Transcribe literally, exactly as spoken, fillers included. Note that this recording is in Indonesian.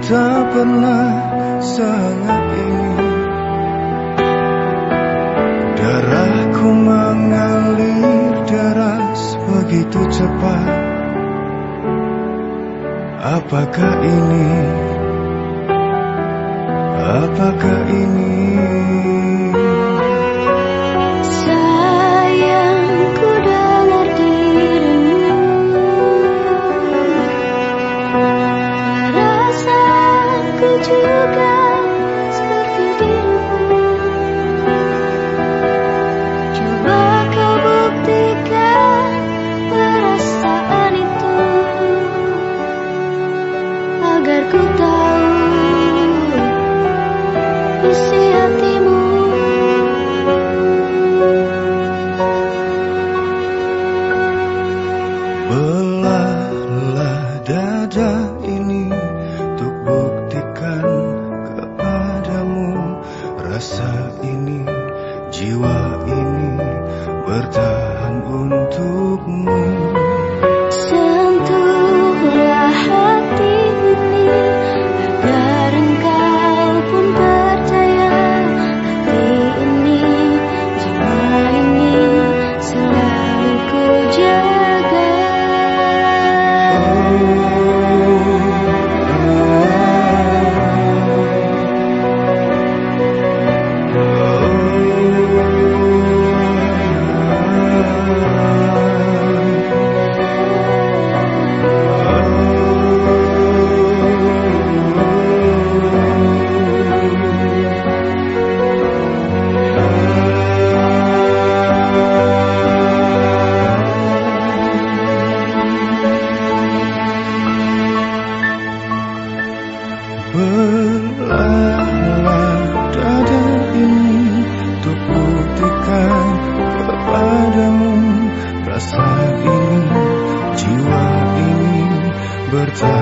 tak pernah sangat ini. Darahku mengalir deras begitu cepat. Apakah ini? Apakah ini? Sayangku dengar dirimu, rasaku juga seperti dirimu. Coba kau buktikan perasaan itu, agar ku tahu isi hatimu. Belahlah dada ini untuk buktikan kepadamu rasa ini, jiwa ini bertahan untukmu. Sentuhlah hati ini agar engkau pun percaya. Hati ini, jiwa ini selalu ku jaga. Belahlah dada ini untuk buktikan kepadamu rasa ini, jiwa ini bertahan